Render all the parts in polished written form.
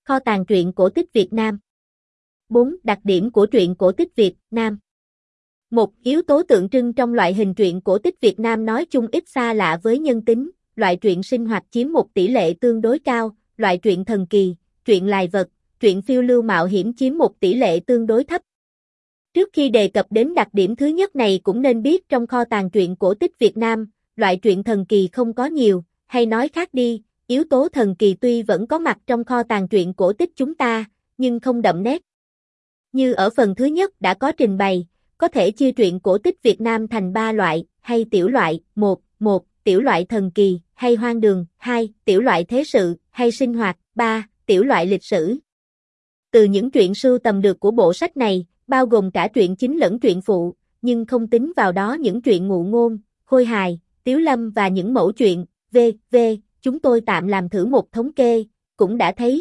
Kho tàng truyện cổ tích Việt Nam. 4. Đặc điểm của truyện cổ tích Việt Nam. 1. Yếu tố tượng trưng trong loại hình truyện cổ tích Việt Nam nói chung ít xa lạ với nhân tính, loại truyện sinh hoạt chiếm một tỷ lệ tương đối cao, loại truyện thần kỳ, truyện lài vật, truyện phiêu lưu mạo hiểm chiếm một tỷ lệ tương đối thấp. Trước khi đề cập đến đặc điểm thứ nhất này cũng nên biết trong kho tàng truyện cổ tích Việt Nam, loại truyện thần kỳ không có nhiều, hay nói khác đi, yếu tố thần kỳ tuy vẫn có mặt trong kho tàng truyện cổ tích chúng ta, nhưng không đậm nét. Như ở phần thứ nhất đã có trình bày, có thể chia truyện cổ tích Việt Nam thành 3 loại, hay tiểu loại, 1. Tiểu loại thần kỳ, hay hoang đường, 2. Tiểu loại thế sự, hay sinh hoạt, 3. Tiểu loại lịch sử. Từ những truyện sưu tầm được của bộ sách này, bao gồm cả truyện chính lẫn truyện phụ, nhưng không tính vào đó những truyện ngụ ngôn, khôi hài, tiếu lâm và những mẫu truyện, v.v. Chúng tôi tạm làm thử một thống kê, cũng đã thấy.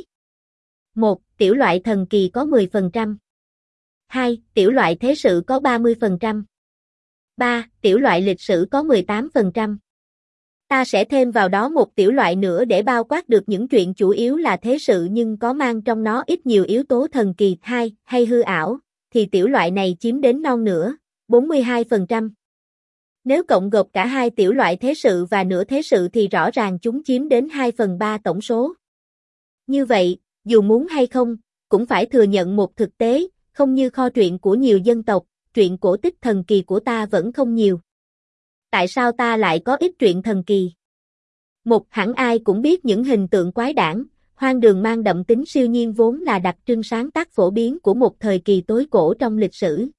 1. Tiểu loại thần kỳ có 10%. 2. Tiểu loại thế sự có 30%. 3. Tiểu loại lịch sử có 18%. Ta sẽ thêm vào đó một tiểu loại nữa để bao quát được những truyện chủ yếu là thế sự nhưng có mang trong nó ít nhiều yếu tố thần kỳ 2 hay hư ảo, thì tiểu loại này chiếm đến non nửa, 42%. Nếu cộng gộp cả hai tiểu loại thế sự và nửa thế sự thì rõ ràng chúng chiếm đến 2/3 tổng số. Như vậy, dù muốn hay không, cũng phải thừa nhận một thực tế, không như kho truyện của nhiều dân tộc, truyện cổ tích thần kỳ của ta vẫn không nhiều. Tại sao ta lại có ít truyện thần kỳ? Một, hẳn ai cũng biết những hình tượng quái đản, hoang đường mang đậm tính siêu nhiên vốn là đặc trưng sáng tác phổ biến của một thời kỳ tối cổ trong lịch sử.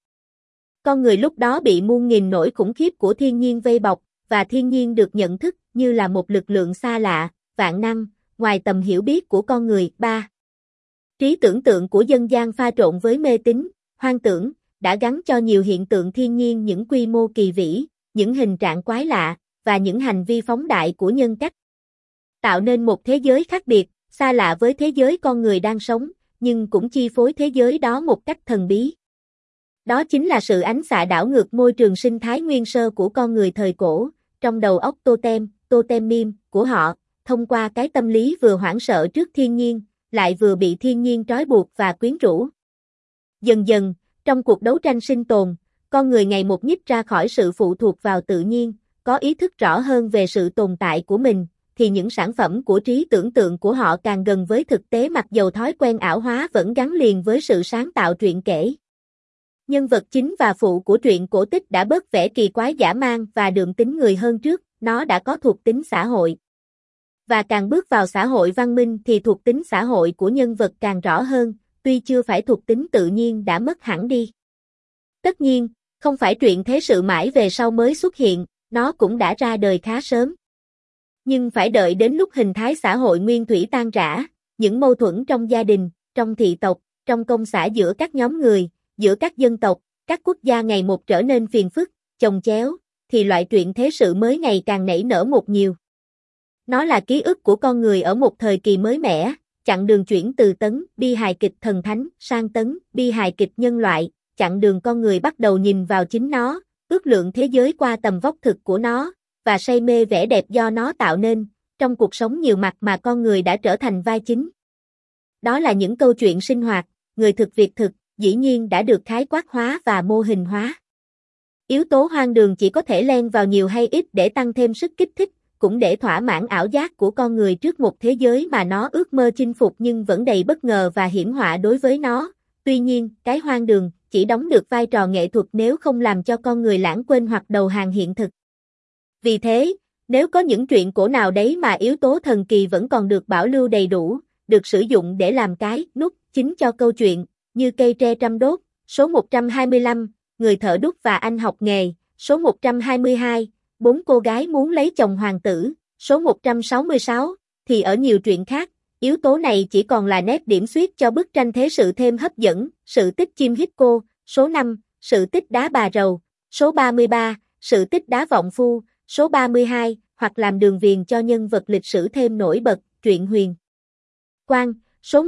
Con người lúc đó bị muôn nghìn nỗi khủng khiếp của thiên nhiên vây bọc, và thiên nhiên được nhận thức như là một lực lượng xa lạ, vạn năng, ngoài tầm hiểu biết của con người. 3. Trí tưởng tượng của dân gian pha trộn với mê tín, hoang tưởng, đã gắn cho nhiều hiện tượng thiên nhiên những quy mô kỳ vĩ, những hình trạng quái lạ, và những hành vi phóng đại của nhân cách. Tạo nên một thế giới khác biệt, xa lạ với thế giới con người đang sống, nhưng cũng chi phối thế giới đó một cách thần bí. Đó chính là sự ánh xạ đảo ngược môi trường sinh thái nguyên sơ của con người thời cổ, trong đầu óc totem của họ, thông qua cái tâm lý vừa hoảng sợ trước thiên nhiên, lại vừa bị thiên nhiên trói buộc và quyến rũ. Dần dần, trong cuộc đấu tranh sinh tồn, con người ngày một nhích ra khỏi sự phụ thuộc vào tự nhiên, có ý thức rõ hơn về sự tồn tại của mình, thì những sản phẩm của trí tưởng tượng của họ càng gần với thực tế mặc dầu thói quen ảo hóa vẫn gắn liền với sự sáng tạo truyện kể. Nhân vật chính và phụ của truyện cổ tích đã bớt vẻ kỳ quái dã man và đượm tính người hơn trước, nó đã có thuộc tính xã hội. Và càng bước vào xã hội văn minh thì thuộc tính xã hội của nhân vật càng rõ hơn, tuy chưa phải thuộc tính tự nhiên đã mất hẳn đi. Tất nhiên, không phải truyện thế sự mãi về sau mới xuất hiện, nó cũng đã ra đời khá sớm. Nhưng phải đợi đến lúc hình thái xã hội nguyên thủy tan rã, những mâu thuẫn trong gia đình, trong thị tộc, trong công xã giữa các nhóm người, giữa các dân tộc, các quốc gia ngày một trở nên phiền phức, chồng chéo, thì loại truyện thế sự mới ngày càng nảy nở một nhiều. Nó là ký ức của con người ở một thời kỳ mới mẻ, chặng đường chuyển từ tấn bi hài kịch thần thánh sang tấn bi hài kịch nhân loại, chặng đường con người bắt đầu nhìn vào chính nó, ước lượng thế giới qua tầm vóc thực của nó, và say mê vẻ đẹp do nó tạo nên, trong cuộc sống nhiều mặt mà con người đã trở thành vai chính. Đó là những câu chuyện sinh hoạt, người thực việc thực, dĩ nhiên đã được khái quát hóa và mô hình hóa. Yếu tố hoang đường chỉ có thể len vào nhiều hay ít để tăng thêm sức kích thích, cũng để thỏa mãn ảo giác của con người trước một thế giới mà nó ước mơ chinh phục nhưng vẫn đầy bất ngờ và hiểm họa đối với nó. Tuy nhiên, cái hoang đường chỉ đóng được vai trò nghệ thuật nếu không làm cho con người lãng quên hoặc đầu hàng hiện thực. Vì thế, nếu có những truyện cổ nào đấy mà yếu tố thần kỳ vẫn còn được bảo lưu đầy đủ, được sử dụng để làm cái nút chính cho câu chuyện, như cây tre trăm đốt, số 125, người thợ đúc và anh học nghề, số 122, 4 cô gái muốn lấy chồng hoàng tử, số 166, thì ở nhiều truyện khác, yếu tố này chỉ còn là nét điểm xuyết cho bức tranh thế sự thêm hấp dẫn, sự tích chim hít cô, số 5, sự tích đá bà rầu, số 33, sự tích đá vọng phu, số 32, hoặc làm đường viền cho nhân vật lịch sử thêm nổi bật, truyện huyền Quang, số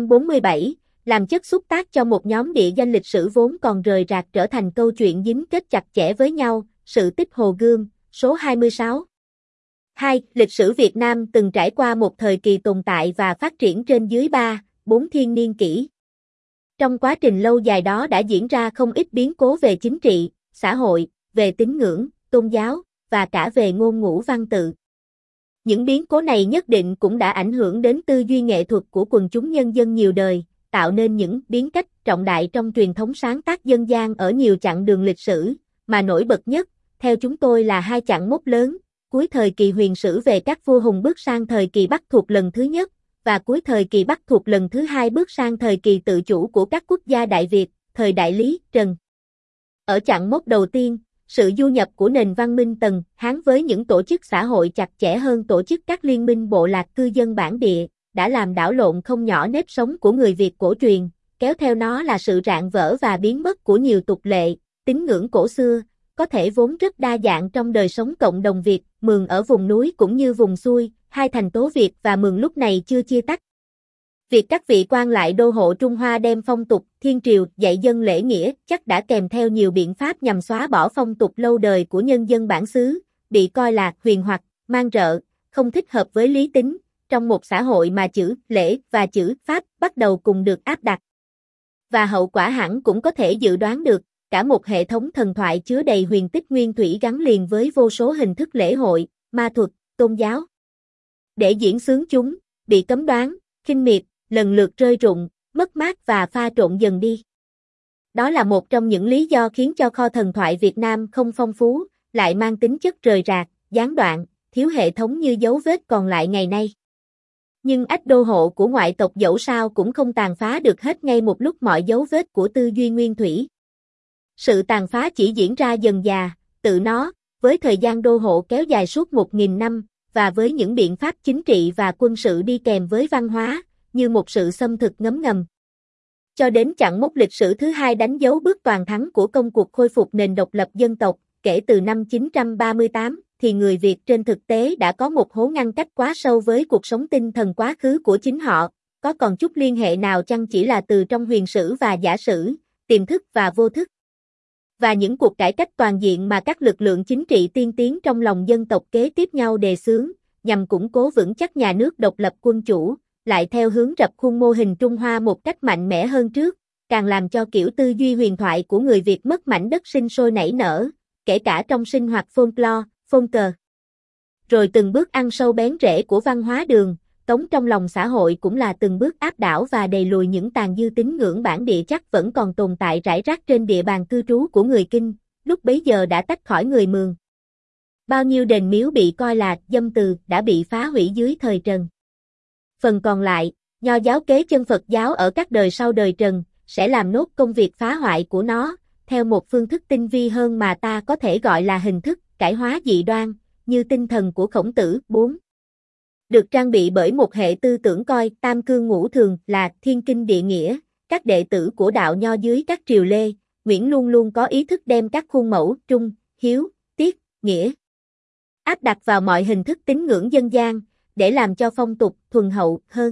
147, làm chất xúc tác cho một nhóm địa danh lịch sử vốn còn rời rạc trở thành câu chuyện dính kết chặt chẽ với nhau, sự tích Hồ Gươm, số 26. 2. Lịch sử Việt Nam từng trải qua một thời kỳ tồn tại và phát triển trên dưới 3, 4 thiên niên kỷ. Trong quá trình lâu dài đó đã diễn ra không ít biến cố về chính trị, xã hội, về tín ngưỡng, tôn giáo, và cả về ngôn ngữ văn tự. Những biến cố này nhất định cũng đã ảnh hưởng đến tư duy nghệ thuật của quần chúng nhân dân nhiều đời, tạo nên những biến cách trọng đại trong truyền thống sáng tác dân gian ở nhiều chặng đường lịch sử, mà nổi bật nhất, theo chúng tôi là 2 chặng mốc lớn, cuối thời kỳ huyền sử về các vua hùng bước sang thời kỳ Bắc thuộc lần thứ nhất, và cuối thời kỳ Bắc thuộc lần thứ hai bước sang thời kỳ tự chủ của các quốc gia Đại Việt, thời Đại Lý, Trần. Ở chặng mốc đầu tiên, sự du nhập của nền văn minh Tần, Hán với những tổ chức xã hội chặt chẽ hơn tổ chức các liên minh bộ lạc cư dân bản địa, đã làm đảo lộn không nhỏ nếp sống của người Việt cổ truyền, kéo theo nó là sự rạn vỡ và biến mất của nhiều tục lệ, tín ngưỡng cổ xưa, có thể vốn rất đa dạng trong đời sống cộng đồng Việt, Mường ở vùng núi cũng như vùng xuôi, hai thành tố Việt và Mường lúc này chưa chia tách. Việc các vị quan lại đô hộ Trung Hoa đem phong tục, thiên triều, dạy dân lễ nghĩa chắc đã kèm theo nhiều biện pháp nhằm xóa bỏ phong tục lâu đời của nhân dân bản xứ, bị coi là huyền hoặc, mang rợ, không thích hợp với lý tính, trong một xã hội mà chữ lễ và chữ pháp bắt đầu cùng được áp đặt. Và hậu quả hẳn cũng có thể dự đoán được, cả một hệ thống thần thoại chứa đầy huyền tích nguyên thủy gắn liền với vô số hình thức lễ hội, ma thuật, tôn giáo. Để diễn xướng chúng, bị cấm đoán, khinh miệt, lần lượt rơi rụng, mất mát và pha trộn dần đi. Đó là một trong những lý do khiến cho kho thần thoại Việt Nam không phong phú, lại mang tính chất rời rạc, gián đoạn, thiếu hệ thống như dấu vết còn lại ngày nay. Nhưng ách đô hộ của ngoại tộc dẫu sao cũng không tàn phá được hết ngay một lúc mọi dấu vết của tư duy nguyên thủy. Sự tàn phá chỉ diễn ra dần dà, tự nó, với thời gian đô hộ kéo dài suốt 1000 năm, và với những biện pháp chính trị và quân sự đi kèm với văn hóa, như một sự xâm thực ngấm ngầm. Cho đến chặng mốc lịch sử thứ hai đánh dấu bước toàn thắng của công cuộc khôi phục nền độc lập dân tộc, kể từ năm 938, thì người Việt trên thực tế đã có một hố ngăn cách quá sâu với cuộc sống tinh thần quá khứ của chính họ, có còn chút liên hệ nào chăng chỉ là từ trong huyền sử và giả sử, tiềm thức và vô thức. Và những cuộc cải cách toàn diện mà các lực lượng chính trị tiên tiến trong lòng dân tộc kế tiếp nhau đề xướng, nhằm củng cố vững chắc nhà nước độc lập quân chủ, lại theo hướng rập khuôn mô hình Trung Hoa một cách mạnh mẽ hơn trước, càng làm cho kiểu tư duy huyền thoại của người Việt mất mảnh đất sinh sôi nảy nở, kể cả trong sinh hoạt folklore, phong cờ. Rồi từng bước ăn sâu bén rễ của văn hóa đường, tống trong lòng xã hội cũng là từng bước áp đảo và đẩy lùi những tàn dư tín ngưỡng bản địa chắc vẫn còn tồn tại rải rác trên địa bàn cư trú của người Kinh, lúc bấy giờ đã tách khỏi người Mường. Bao nhiêu đền miếu bị coi là dâm từ đã bị phá hủy dưới thời Trần. Phần còn lại, Nho giáo kế chân Phật giáo ở các đời sau đời Trần, sẽ làm nốt công việc phá hoại của nó, theo một phương thức tinh vi hơn mà ta có thể gọi là hình thức cải hóa dị đoan, như tinh thần của Khổng Tử 4. Được trang bị bởi một hệ tư tưởng coi tam cương ngũ thường là thiên kinh địa nghĩa, các đệ tử của đạo Nho dưới các triều Lê, Nguyễn luôn luôn có ý thức đem các khuôn mẫu trung, hiếu, tiết, nghĩa áp đặt vào mọi hình thức tín ngưỡng dân gian, để làm cho phong tục thuần hậu hơn.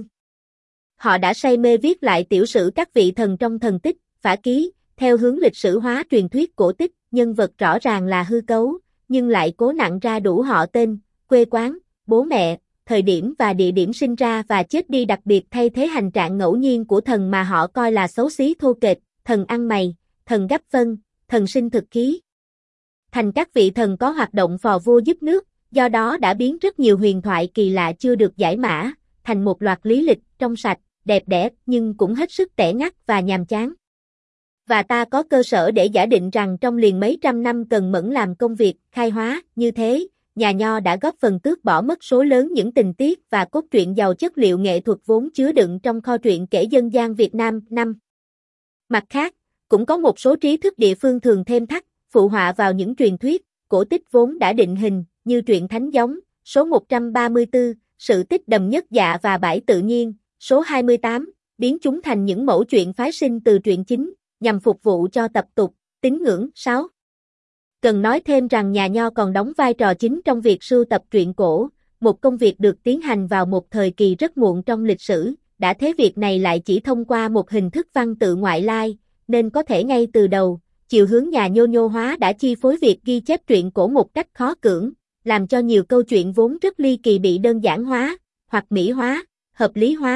Họ đã say mê viết lại tiểu sử các vị thần trong thần tích, phả ký, theo hướng lịch sử hóa truyền thuyết cổ tích, nhân vật rõ ràng là hư cấu, nhưng lại cố nặng ra đủ họ tên, quê quán, bố mẹ, thời điểm và địa điểm sinh ra và chết đi, đặc biệt thay thế hành trạng ngẫu nhiên của thần mà họ coi là xấu xí thô kệch, thần ăn mày, thần gấp phân, thần sinh thực khí. Thành các vị thần có hoạt động phò vua giúp nước, do đó đã biến rất nhiều huyền thoại kỳ lạ chưa được giải mã, thành một loạt lý lịch trong sạch, đẹp đẽ nhưng cũng hết sức tẻ ngắt và nhàm chán. Và ta có cơ sở để giả định rằng trong liền mấy trăm năm cần mẫn làm công việc khai hóa như thế, nhà Nho đã góp phần tước bỏ mất số lớn những tình tiết và cốt truyện giàu chất liệu nghệ thuật vốn chứa đựng trong kho truyện kể dân gian Việt Nam. 5. Mặt khác, cũng có một số trí thức địa phương thường thêm thắt, phụ họa vào những truyền thuyết, cổ tích vốn đã định hình, như truyện Thánh Giống, số 134, sự tích Đầm Nhất Dạ và Bãi Tự Nhiên, số 28, biến chúng thành những mẫu chuyện phái sinh từ truyện chính, nhằm phục vụ cho tập tục, tín ngưỡng. 6. Cần nói thêm rằng nhà Nho còn đóng vai trò chính trong việc sưu tập truyện cổ, một công việc được tiến hành vào một thời kỳ rất muộn trong lịch sử, đã thế việc này lại chỉ thông qua một hình thức văn tự ngoại lai, nên có thể ngay từ đầu, chiều hướng nhà Nho hóa đã chi phối việc ghi chép truyện cổ một cách khó cưỡng, làm cho nhiều câu chuyện vốn rất ly kỳ bị đơn giản hóa, hoặc mỹ hóa, hợp lý hóa,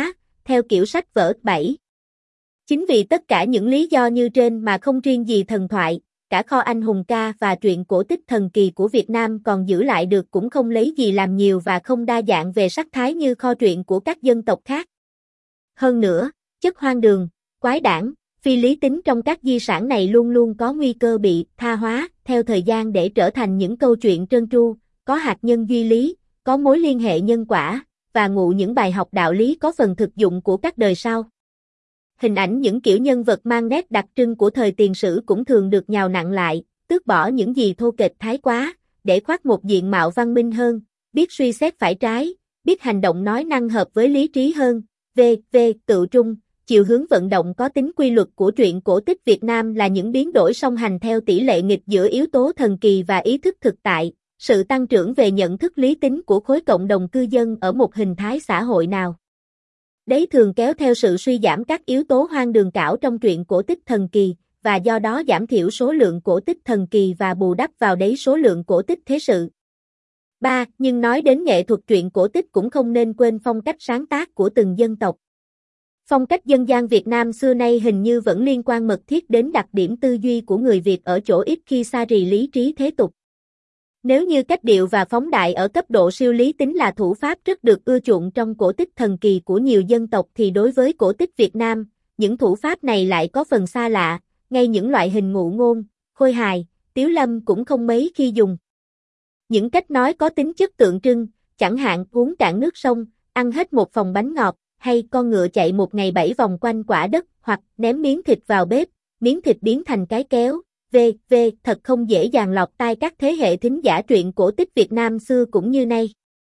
theo kiểu sách vở. 7. Chính vì tất cả những lý do như trên mà không riêng gì thần thoại, cả kho anh hùng ca và truyện cổ tích thần kỳ của Việt Nam còn giữ lại được cũng không lấy gì làm nhiều và không đa dạng về sắc thái như kho truyện của các dân tộc khác. Hơn nữa, chất hoang đường, quái đản, phi lý tính trong các di sản này luôn luôn có nguy cơ bị tha hóa theo thời gian để trở thành những câu chuyện trơn tru, có hạt nhân duy lý, có mối liên hệ nhân quả, và ngụ những bài học đạo lý có phần thực dụng của các đời sau. Hình ảnh những kiểu nhân vật mang nét đặc trưng của thời tiền sử cũng thường được nhào nặn lại, tước bỏ những gì thô kệch thái quá, để khoác một diện mạo văn minh hơn, biết suy xét phải trái, biết hành động nói năng hợp với lý trí hơn. Tự trung, chiều hướng vận động có tính quy luật của truyện cổ tích Việt Nam là những biến đổi song hành theo tỷ lệ nghịch giữa yếu tố thần kỳ và ý thức thực tại, sự tăng trưởng về nhận thức lý tính của khối cộng đồng cư dân ở một hình thái xã hội nào đấy thường kéo theo sự suy giảm các yếu tố hoang đường cảo trong truyện cổ tích thần kỳ, và do đó giảm thiểu số lượng cổ tích thần kỳ và bù đắp vào đấy số lượng cổ tích thế sự. 3. Nhưng nói đến nghệ thuật truyện cổ tích cũng không nên quên phong cách sáng tác của từng dân tộc. Phong cách dân gian Việt Nam xưa nay hình như vẫn liên quan mật thiết đến đặc điểm tư duy của người Việt ở chỗ ít khi xa rì lý trí thế tục. Nếu như cách điệu và phóng đại ở cấp độ siêu lý tính là thủ pháp rất được ưa chuộng trong cổ tích thần kỳ của nhiều dân tộc thì đối với cổ tích Việt Nam, những thủ pháp này lại có phần xa lạ, ngay những loại hình ngụ ngôn, khôi hài, tiếu lâm cũng không mấy khi dùng. Những cách nói có tính chất tượng trưng, chẳng hạn uống cạn nước sông, ăn hết một phòng bánh ngọt, hay con ngựa chạy một ngày 7 vòng quanh quả đất, hoặc ném miếng thịt vào bếp, miếng thịt biến thành cái kéo. Thật không dễ dàng lọt tai các thế hệ thính giả truyện cổ tích Việt Nam xưa cũng như nay.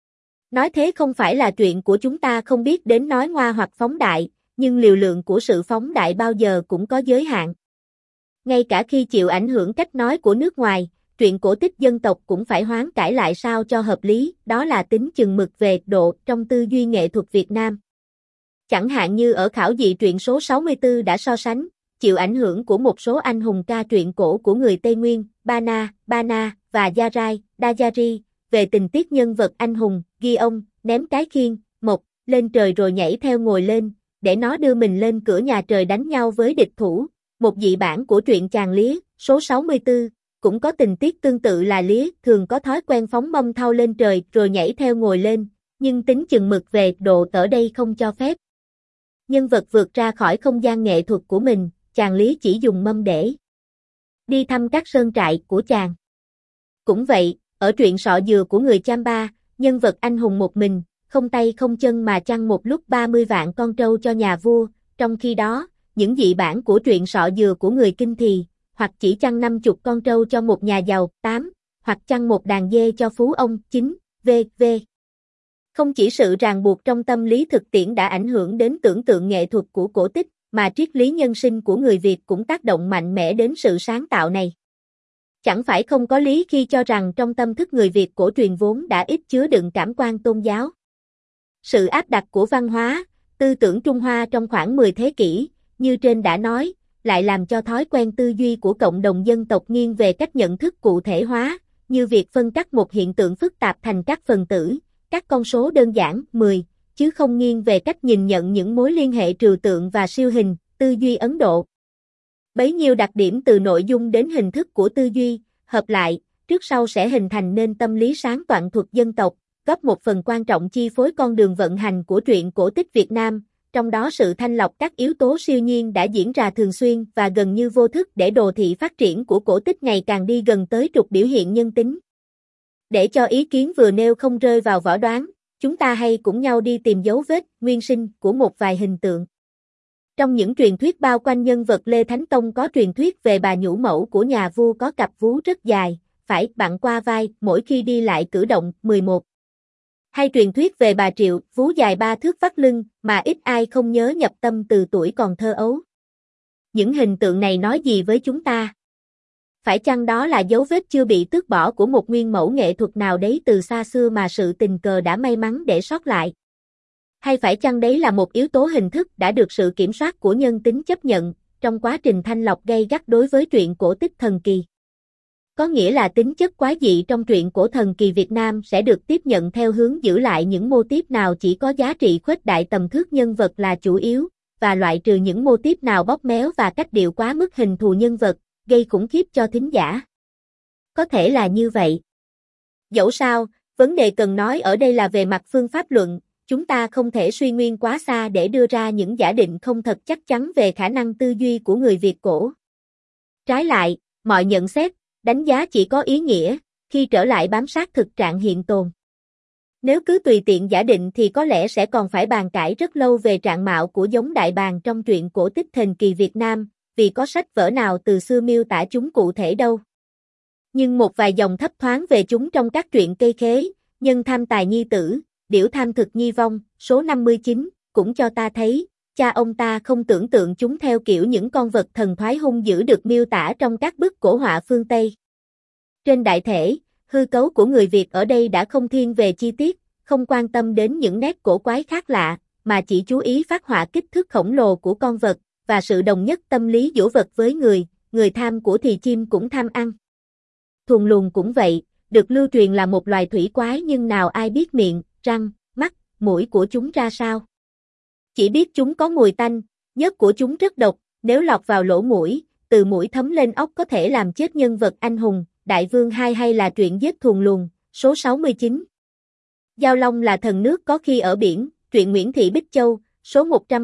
Nói thế không phải là truyện của chúng ta không biết đến nói ngoa hoặc phóng đại, nhưng liều lượng của sự phóng đại bao giờ cũng có giới hạn. Ngay cả khi chịu ảnh hưởng cách nói của nước ngoài, truyện cổ tích dân tộc cũng phải hoán cải lại sao cho hợp lý, đó là tính chừng mực về độ trong tư duy nghệ thuật Việt Nam. Chẳng hạn như ở khảo dị truyện số 64 đã so sánh, chịu ảnh hưởng của một số anh hùng ca truyện cổ của người Tây Nguyên, Bana và Dajari, về tình tiết nhân vật anh hùng, ghi ông, ném cái khiên, mộc, lên trời rồi nhảy theo ngồi lên, để nó đưa mình lên cửa nhà trời đánh nhau với địch thủ. Một dị bản của truyện Chàng Lía, số 64, cũng có tình tiết tương tự là Lía thường có thói quen phóng mâm thau lên trời rồi nhảy theo ngồi lên, nhưng tính chừng mực về độ ở đây không cho phép nhân vật vượt ra khỏi không gian nghệ thuật của mình. Chàng Lý chỉ dùng mâm để đi thăm các sơn trại của chàng. Cũng vậy, ở truyện Sọ Dừa của người Chamba, nhân vật anh hùng một mình, không tay không chân mà chăn một lúc 30 vạn con trâu cho nhà vua, trong khi đó, những dị bản của truyện Sọ Dừa của người Kinh Thì, hoặc chỉ chăn 50 con trâu cho một nhà giàu, 8, hoặc chăn một đàn dê cho phú ông, 9, v.v. Không chỉ sự ràng buộc trong tâm lý thực tiễn đã ảnh hưởng đến tưởng tượng nghệ thuật của cổ tích, mà triết lý nhân sinh của người Việt cũng tác động mạnh mẽ đến sự sáng tạo này. Chẳng phải không có lý khi cho rằng trong tâm thức người Việt cổ truyền vốn đã ít chứa đựng cảm quan tôn giáo. Sự áp đặt của văn hóa, tư tưởng Trung Hoa trong khoảng 10 thế kỷ, như trên đã nói, lại làm cho thói quen tư duy của cộng đồng dân tộc nghiêng về cách nhận thức cụ thể hóa, như việc phân cắt một hiện tượng phức tạp thành các phần tử, các con số đơn giản, 10, chứ không nghiêng về cách nhìn nhận những mối liên hệ trừu tượng và siêu hình, tư duy Ấn Độ. Bấy nhiêu đặc điểm từ nội dung đến hình thức của tư duy, hợp lại, trước sau sẽ hình thành nên tâm lý sáng toạn thuật dân tộc, góp một phần quan trọng chi phối con đường vận hành của truyện cổ tích Việt Nam, trong đó sự thanh lọc các yếu tố siêu nhiên đã diễn ra thường xuyên và gần như vô thức để đồ thị phát triển của cổ tích ngày càng đi gần tới trục biểu hiện nhân tính. Để cho ý kiến vừa nêu không rơi vào võ đoán, chúng ta hay cùng nhau đi tìm dấu vết, nguyên sinh của một vài hình tượng. Trong những truyền thuyết bao quanh nhân vật Lê Thánh Tông có truyền thuyết về bà nhũ mẫu của nhà vua có cặp vú rất dài, phải bặn qua vai mỗi khi đi lại cử động, 11. Hay truyền thuyết về bà Triệu, vú dài 3 thước vắt lưng, mà ít ai không nhớ nhập tâm từ tuổi còn thơ ấu. Những hình tượng này nói gì với chúng ta? Phải chăng đó là dấu vết chưa bị tước bỏ của một nguyên mẫu nghệ thuật nào đấy từ xa xưa mà sự tình cờ đã may mắn để sót lại? Hay phải chăng đấy là một yếu tố hình thức đã được sự kiểm soát của nhân tính chấp nhận, trong quá trình thanh lọc gay gắt đối với truyện cổ tích thần kỳ? Có nghĩa là tính chất quái dị trong truyện cổ thần kỳ Việt Nam sẽ được tiếp nhận theo hướng giữ lại những mô típ nào chỉ có giá trị khuếch đại tầm thước nhân vật là chủ yếu, và loại trừ những mô típ nào bóp méo và cách điệu quá mức hình thù nhân vật, gây khủng khiếp cho thính giả. Có thể là như vậy. Dẫu sao, vấn đề cần nói ở đây là về mặt phương pháp luận, chúng ta không thể suy nguyên quá xa để đưa ra những giả định không thật chắc chắn về khả năng tư duy của người Việt cổ. Trái lại, mọi nhận xét, đánh giá chỉ có ý nghĩa khi trở lại bám sát thực trạng hiện tồn. Nếu cứ tùy tiện giả định thì có lẽ sẽ còn phải bàn cãi rất lâu về trạng mạo của giống đại bàng trong truyện cổ tích thần kỳ Việt Nam, vì có sách vở nào từ xưa miêu tả chúng cụ thể đâu. Nhưng một vài dòng thấp thoáng về chúng trong các truyện cây khế, nhân tham tài nhi tử, điểu tham thực nhi vong, số 59, cũng cho ta thấy, cha ông ta không tưởng tượng chúng theo kiểu những con vật thần thoái hung dữ được miêu tả trong các bức cổ họa phương Tây. Trên đại thể, hư cấu của người Việt ở đây đã không thiên về chi tiết, không quan tâm đến những nét cổ quái khác lạ, mà chỉ chú ý phác họa kích thước khổng lồ của con vật, và sự đồng nhất tâm lý giữa vật với người tham của thì chim cũng tham ăn. Thuần luồng cũng vậy, được lưu truyền là một loài thủy quái nhưng nào ai biết miệng, răng, mắt, mũi của chúng ra sao. Chỉ biết chúng có mùi tanh, nhớt của chúng rất độc, nếu lọt vào lỗ mũi, từ mũi thấm lên óc có thể làm chết nhân vật anh hùng, Đại Vương 2 hay là truyện giết thuần luồng, số 69. Giao Long là thần nước có khi ở biển, truyện Nguyễn Thị Bích Châu, số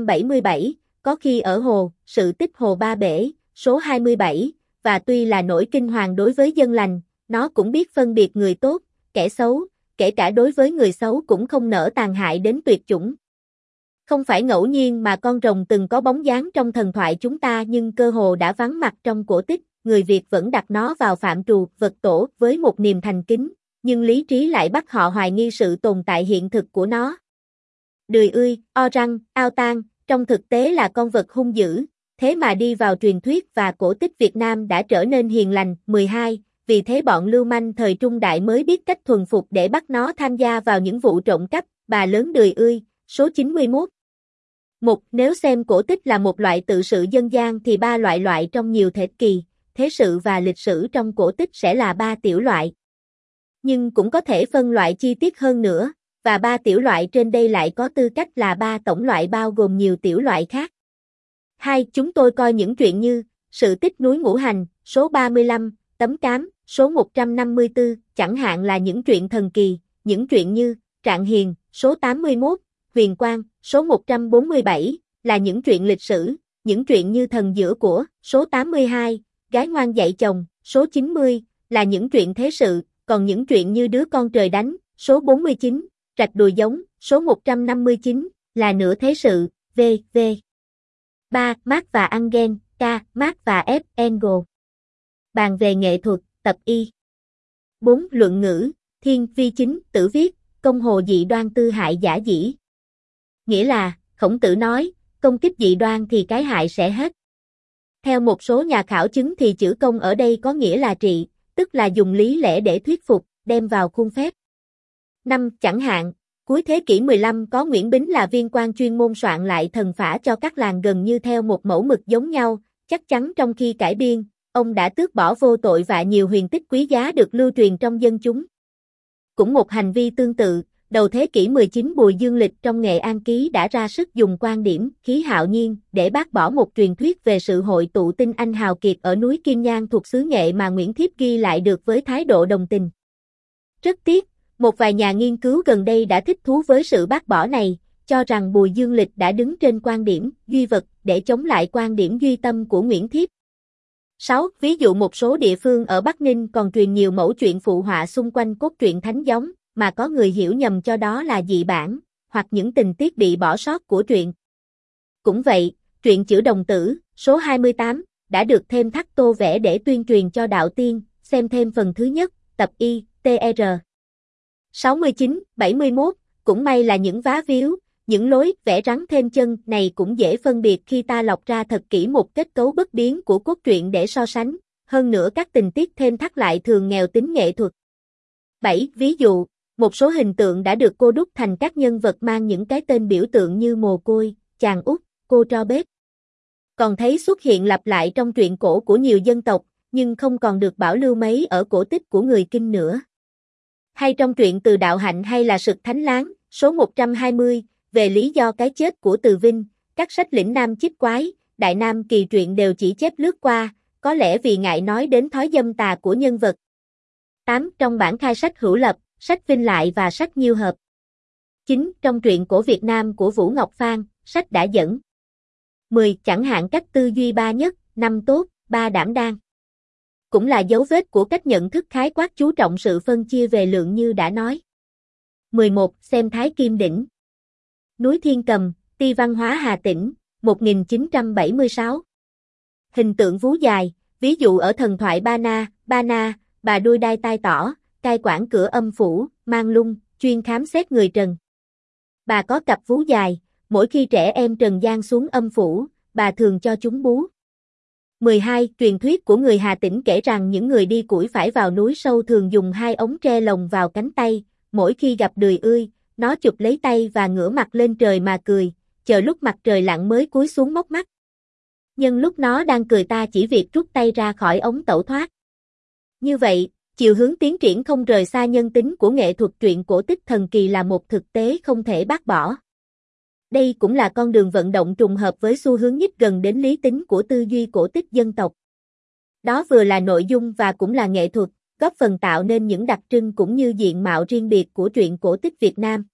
177, có khi ở hồ, sự tích Hồ Ba Bể, số 27, và tuy là nỗi kinh hoàng đối với dân lành, nó cũng biết phân biệt người tốt, kẻ xấu, kể cả đối với người xấu cũng không nỡ tàn hại đến tuyệt chủng. Không phải ngẫu nhiên mà con rồng từng có bóng dáng trong thần thoại chúng ta nhưng cơ hồ đã vắng mặt trong cổ tích, người Việt vẫn đặt nó vào phạm trù vật tổ với một niềm thành kính, nhưng lý trí lại bắt họ hoài nghi sự tồn tại hiện thực của nó. Đười ươi, o răng, ao tang, trong thực tế là con vật hung dữ, thế mà đi vào truyền thuyết và cổ tích Việt Nam đã trở nên hiền lành. 12, vì thế bọn lưu manh thời trung đại mới biết cách thuần phục để bắt nó tham gia vào những vụ trộm cắp, bà lớn đười ươi, số 91. Nếu xem cổ tích là một loại tự sự dân gian thì ba loại trong nhiều thể kỳ, thế sự và lịch sử trong cổ tích sẽ là ba tiểu loại. Nhưng cũng có thể phân loại chi tiết hơn nữa, và ba tiểu loại trên đây lại có tư cách là ba tổng loại bao gồm nhiều tiểu loại khác. 2. Chúng tôi coi những truyện như Sự tích núi Ngũ Hành, số 35, Tấm Cám, số 154, chẳng hạn là những truyện thần kỳ, những truyện như Trạng Hiền, số 81, Huyền Quang, số 147, là những truyện lịch sử, những truyện như Thần Giữa Của, số 82, Gái Ngoan Dạy Chồng, số 90, là những truyện thế sự, còn những truyện như Đứa Con Trời Đánh, số 49, Rạch Đùi Giống, số 159, là nửa thế sự, v.v. 3. Marx và Engels, K. Marx và F. Engels. Bàn về nghệ thuật, tập Y. 4. Luận ngữ, Thiên, Vi Chính, Tử Viết, Công Hồ dị đoan tư hại giả dĩ. Nghĩa là, Khổng Tử nói, công kích dị đoan thì cái hại sẽ hết. Theo một số nhà khảo chứng thì chữ công ở đây có nghĩa là trị, tức là dùng lý lẽ để thuyết phục, đem vào khuôn phép. 5. Chẳng hạn, cuối thế kỷ 15 có Nguyễn Bính là viên quan chuyên môn soạn lại thần phả cho các làng gần như theo một mẫu mực giống nhau, chắc chắn trong khi cải biên, ông đã tước bỏ vô tội và nhiều huyền tích quý giá được lưu truyền trong dân chúng. Cũng một hành vi tương tự, đầu thế kỷ 19 Bùi Dương Lịch trong Nghệ An Ký đã ra sức dùng quan điểm khí hạo nhiên để bác bỏ một truyền thuyết về sự hội tụ tinh anh hào kiệt ở núi Kim Nhang thuộc xứ Nghệ mà Nguyễn Thiếp ghi lại được với thái độ đồng tình. Rất tiếc, một vài nhà nghiên cứu gần đây đã thích thú với sự bác bỏ này, cho rằng Bùi Dương Lịch đã đứng trên quan điểm duy vật để chống lại quan điểm duy tâm của Nguyễn Thiếp. 6. Ví dụ một số địa phương ở Bắc Ninh còn truyền nhiều mẫu chuyện phụ họa xung quanh cốt truyện thánh giống, mà có người hiểu nhầm cho đó là dị bản, hoặc những tình tiết bị bỏ sót của truyện. Cũng vậy, truyện Chữ Đồng Tử, số 28, đã được thêm thắt tô vẽ để tuyên truyền cho đạo tiên, xem thêm phần thứ nhất, tập Y, tr. 69, 71, cũng may là những vá víu, những lối vẽ rắn thêm chân này cũng dễ phân biệt khi ta lọc ra thật kỹ một kết cấu bất biến của cốt truyện để so sánh, hơn nữa các tình tiết thêm thắt lại thường nghèo tính nghệ thuật. 7. Ví dụ, một số hình tượng đã được cô đúc thành các nhân vật mang những cái tên biểu tượng như mồ côi, chàng út, cô tro bếp. Còn thấy xuất hiện lặp lại trong truyện cổ của nhiều dân tộc, nhưng không còn được bảo lưu mấy ở cổ tích của người Kinh nữa. Hay trong truyện Từ Đạo Hạnh hay là Sực Thánh Láng, số 120, về lý do cái chết của Từ Vinh, các sách lĩnh Nam Chích Quái, Đại Nam Kỳ truyện đều chỉ chép lướt qua, có lẽ vì ngại nói đến thói dâm tà của nhân vật. 8. Trong bản khai sách hữu lập, sách Vinh Lại và sách Nhiêu Hợp. 9. Trong truyện cổ Việt Nam của Vũ Ngọc Phan, sách đã dẫn. 10. Chẳng hạn cách tư duy 3 nhất, 5 tốt, 3 đảm đang. Cũng là dấu vết của cách nhận thức khái quát chú trọng sự phân chia về lượng như đã nói. 11. Xem Thái Kim Đỉnh. Núi Thiên Cầm, Ti Văn Hóa Hà Tĩnh, 1976. Hình tượng vú dài, ví dụ ở thần thoại Ba Na, bà đuôi đai tai tỏ, cai quản cửa âm phủ, mang lung, chuyên khám xét người trần. Bà có cặp vú dài, mỗi khi trẻ em trần gian xuống âm phủ, bà thường cho chúng bú. 12. Truyền thuyết của người Hà Tĩnh kể rằng những người đi củi phải vào núi sâu thường dùng 2 ống tre lồng vào cánh tay, mỗi khi gặp đười ươi, nó chụp lấy tay và ngửa mặt lên trời mà cười, chờ lúc mặt trời lặn mới cúi xuống móc mắt. Nhưng lúc nó đang cười ta chỉ việc rút tay ra khỏi ống tẩu thoát. Như vậy, chiều hướng tiến triển không rời xa nhân tính của nghệ thuật truyện cổ tích thần kỳ là một thực tế không thể bác bỏ. Đây cũng là con đường vận động trùng hợp với xu hướng nhích gần đến lý tính của tư duy cổ tích dân tộc. Đó vừa là nội dung và cũng là nghệ thuật, góp phần tạo nên những đặc trưng cũng như diện mạo riêng biệt của truyện cổ tích Việt Nam.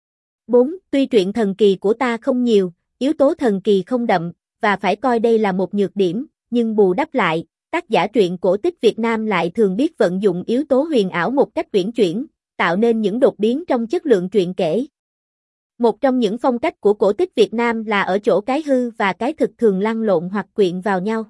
4. Tuy truyện thần kỳ của ta không nhiều, yếu tố thần kỳ không đậm, và phải coi đây là một nhược điểm, nhưng bù đắp lại, tác giả truyện cổ tích Việt Nam lại thường biết vận dụng yếu tố huyền ảo một cách uyển chuyển, tạo nên những đột biến trong chất lượng truyện kể. Một trong những phong cách của cổ tích Việt Nam là ở chỗ cái hư và cái thực thường lăn lộn hoặc quyện vào nhau.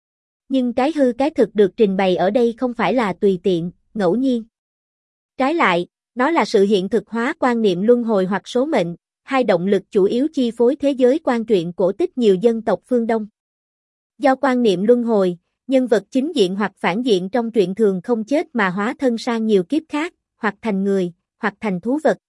Nhưng cái hư cái thực được trình bày ở đây không phải là tùy tiện, ngẫu nhiên. Trái lại, nó là sự hiện thực hóa quan niệm luân hồi hoặc số mệnh, hai động lực chủ yếu chi phối thế giới quan truyện cổ tích nhiều dân tộc phương Đông. Do quan niệm luân hồi, nhân vật chính diện hoặc phản diện trong truyện thường không chết mà hóa thân sang nhiều kiếp khác, hoặc thành người, hoặc thành thú vật.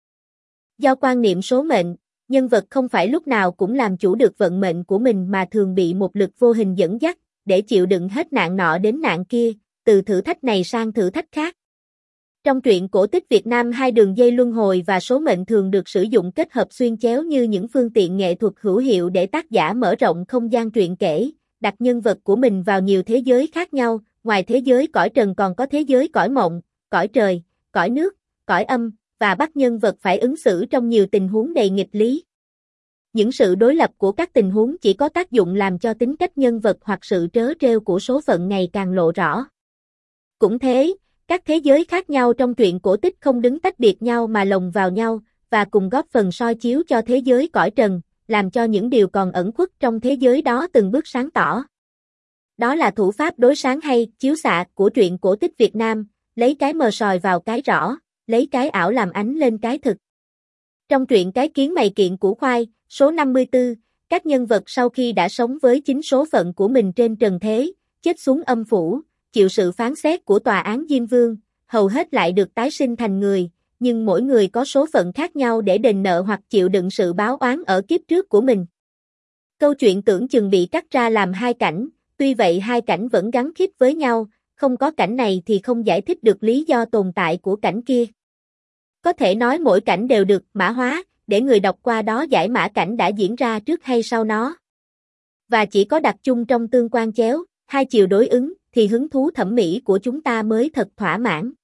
Do quan niệm số mệnh, nhân vật không phải lúc nào cũng làm chủ được vận mệnh của mình mà thường bị một lực vô hình dẫn dắt, để chịu đựng hết nạn nọ đến nạn kia, từ thử thách này sang thử thách khác. Trong truyện cổ tích Việt Nam, hai đường dây luân hồi và số mệnh thường được sử dụng kết hợp xuyên chéo như những phương tiện nghệ thuật hữu hiệu để tác giả mở rộng không gian truyện kể, đặt nhân vật của mình vào nhiều thế giới khác nhau, ngoài thế giới cõi trần còn có thế giới cõi mộng, cõi trời, cõi nước, cõi âm, và bắt nhân vật phải ứng xử trong nhiều tình huống đầy nghịch lý. Những sự đối lập của các tình huống chỉ có tác dụng làm cho tính cách nhân vật hoặc sự trớ trêu của số phận ngày càng lộ rõ. Cũng thế, các thế giới khác nhau trong truyện cổ tích không đứng tách biệt nhau mà lồng vào nhau, và cùng góp phần soi chiếu cho thế giới cõi trần, làm cho những điều còn ẩn khuất trong thế giới đó từng bước sáng tỏ. Đó là thủ pháp đối sáng hay chiếu xạ của truyện cổ tích Việt Nam, lấy cái mờ soi vào cái rõ, lấy cái ảo làm ánh lên cái thực. Trong truyện Cái Kiến Mày Kiện Củ Khoai, số 54, các nhân vật sau khi đã sống với chính số phận của mình trên trần thế, chết xuống âm phủ, chịu sự phán xét của tòa án Diêm Vương, hầu hết lại được tái sinh thành người, nhưng mỗi người có số phận khác nhau để đền nợ hoặc chịu đựng sự báo oán ở kiếp trước của mình. Câu chuyện tưởng chừng bị cắt ra làm hai cảnh, tuy vậy hai cảnh vẫn gắn khít với nhau, không có cảnh này thì không giải thích được lý do tồn tại của cảnh kia. Có thể nói mỗi cảnh đều được mã hóa, để người đọc qua đó giải mã cảnh đã diễn ra trước hay sau nó. Và chỉ có đặc chung trong tương quan chéo, hai chiều đối ứng, thì hứng thú thẩm mỹ của chúng ta mới thật thỏa mãn.